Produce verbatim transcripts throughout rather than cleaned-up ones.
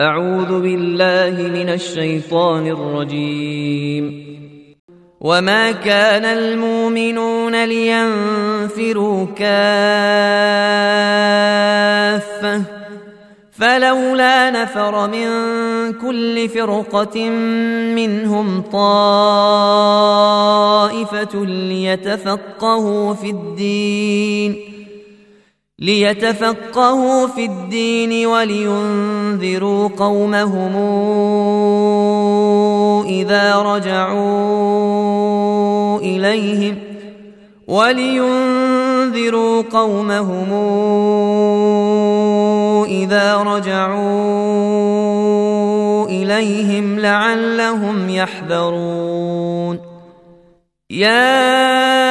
أعوذ بالله من الشيطان الرجيم. وما كان المؤمنون لينفروا كافة فلولا نفر من كل فرقة منهم طائفة ليتفقهوا في الدين ليتفقهوا في الدين ولينذروا قومهم إذا رجعوا إليهم ولينذروا قومهم إذا رجعوا إليهم لعلهم يحذرون. يا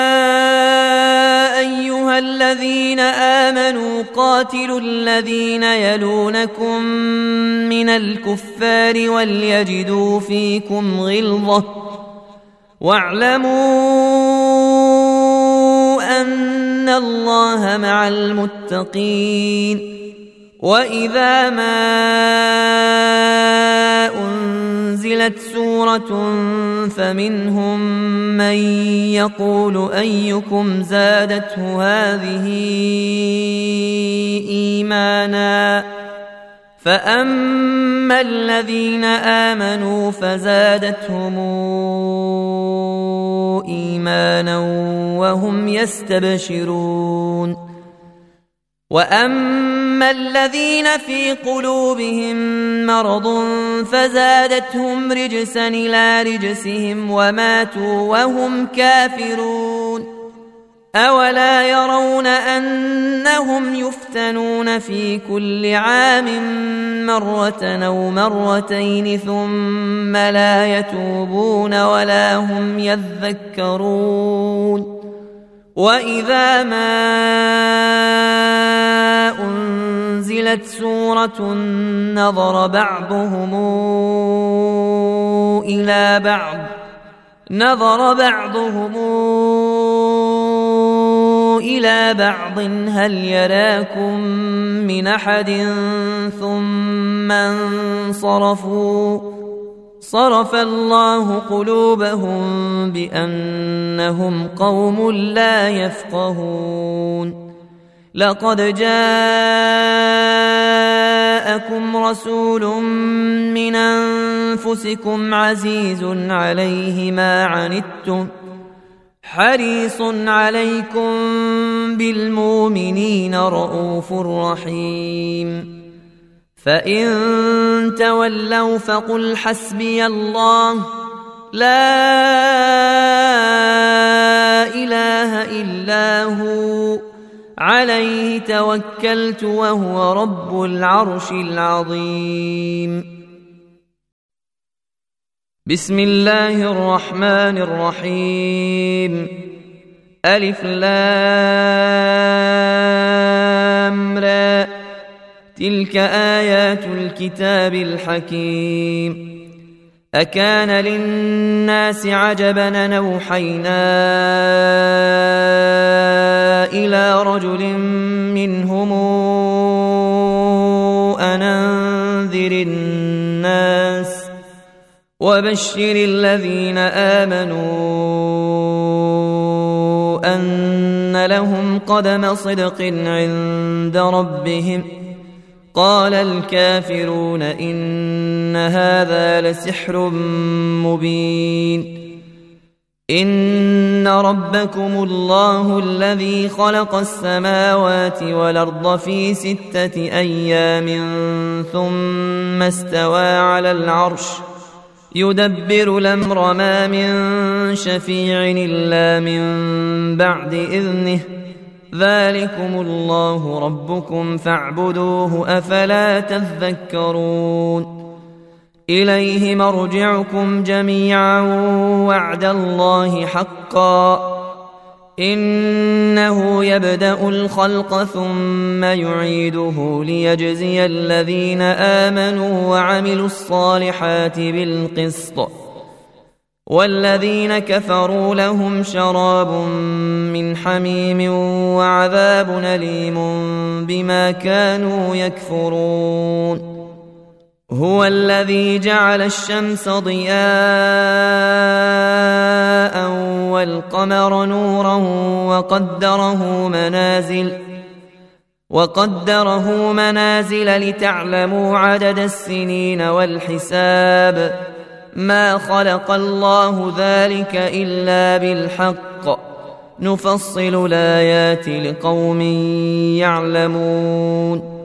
أيها الذين آمنوا قاتلوا الذين يلونكم من الكفار وليجدوا فيكم غلظة واعلموا أن الله مع المتقين. وإذا ما أنزلت سورة فمنهم من يقول أيكم زادته هذه إيمانا فأما الذين آمنوا فزادتهم إيمانا وهم يستبشرون. وأما الذين في قلوبهم مرض فزادتهم رجسا إلى رجسهم وماتوا وهم كافرون. أولا يرون أنهم يفتنون في كل عام مرة أو مرتين ثم لا يتوبون ولا هم يذكرون. وإذا ما أنزلت سورة نظر بعضهم إلى بعض نظر بعضهم إلى بعض هل يراكم من أحد ثم انصرفوا صرف الله قلوبهم بأنهم قوم لا يفقهون. لقد جاءكم رسول من أنفسكم عزيز عليه ما عنتم حريص عليكم بالمؤمنين رؤوف رحيم. فإن تولوا فقل حسبي الله لا إله إلا هو عليه توكلت وهو رب العرش العظيم. بسم الله الرحمن الرحيم. ألف لام را تلك آيات الكتاب الحكيم. أكان للناس عجبا أن أوحينا إلى رجل منهم أن أنذر الناس وبشر الذين آمنوا أن لهم قدم صدق عند ربهم. قال الكافرون إن هذا لسحر مبين. إن ربكم الله الذي خلق السماوات والأرض في ستة أيام ثم استوى على العرش يدبر الأمر ما من شفيع إلا من بعد إذنه ذلكم الله ربكم فاعبدوه أفلا تذكرون. إليه مرجعكم جميعا وعد الله حقا إنه يبدأ الخلق ثم يعيده ليجزي الذين آمنوا وعملوا الصالحات بالقسط والذين كفروا لهم شراب من حميم وعذاب أليم بما كانوا يكفرون. هو الذي جعل الشمس ضياء والقمر نورا وقدره منازل وقدره منازل لتعلموا عدد السنين والحساب ما خلق الله ذلك إلا بالحق نفصل الآيات لقوم يعلمون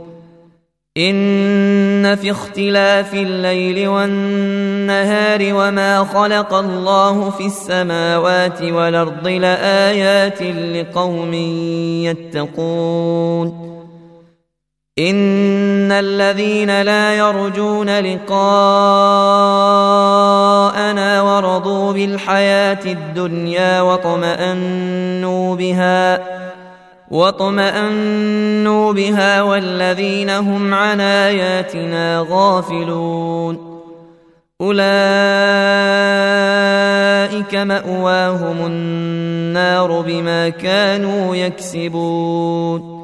إن في اختلاف الليل والنهار وما خلق الله في السماوات والأرض لآيات لقوم يتقون إن الذين لا يرجون لقاءنا ورضوا بالحياة الدنيا واطمأنوا بها واطمأنوا بها والذين هم عن آياتنا غافلون أولئك مأواهم النار بما كانوا يكسبون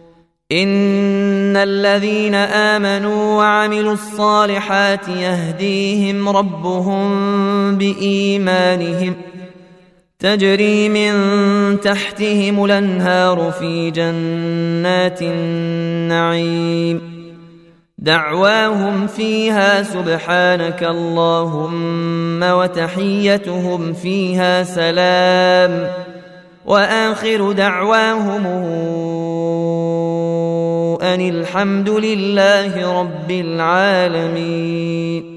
إن الذين آمنوا وعملوا الصالحات يهديهم ربهم بإيمانهم تجري من تحتهم الأنهار في جنات النعيم دعواهم فيها سبحانك اللهم وتحيتهم فيها سلام وآخر دعواهم أن الحمد لله رب العالمين.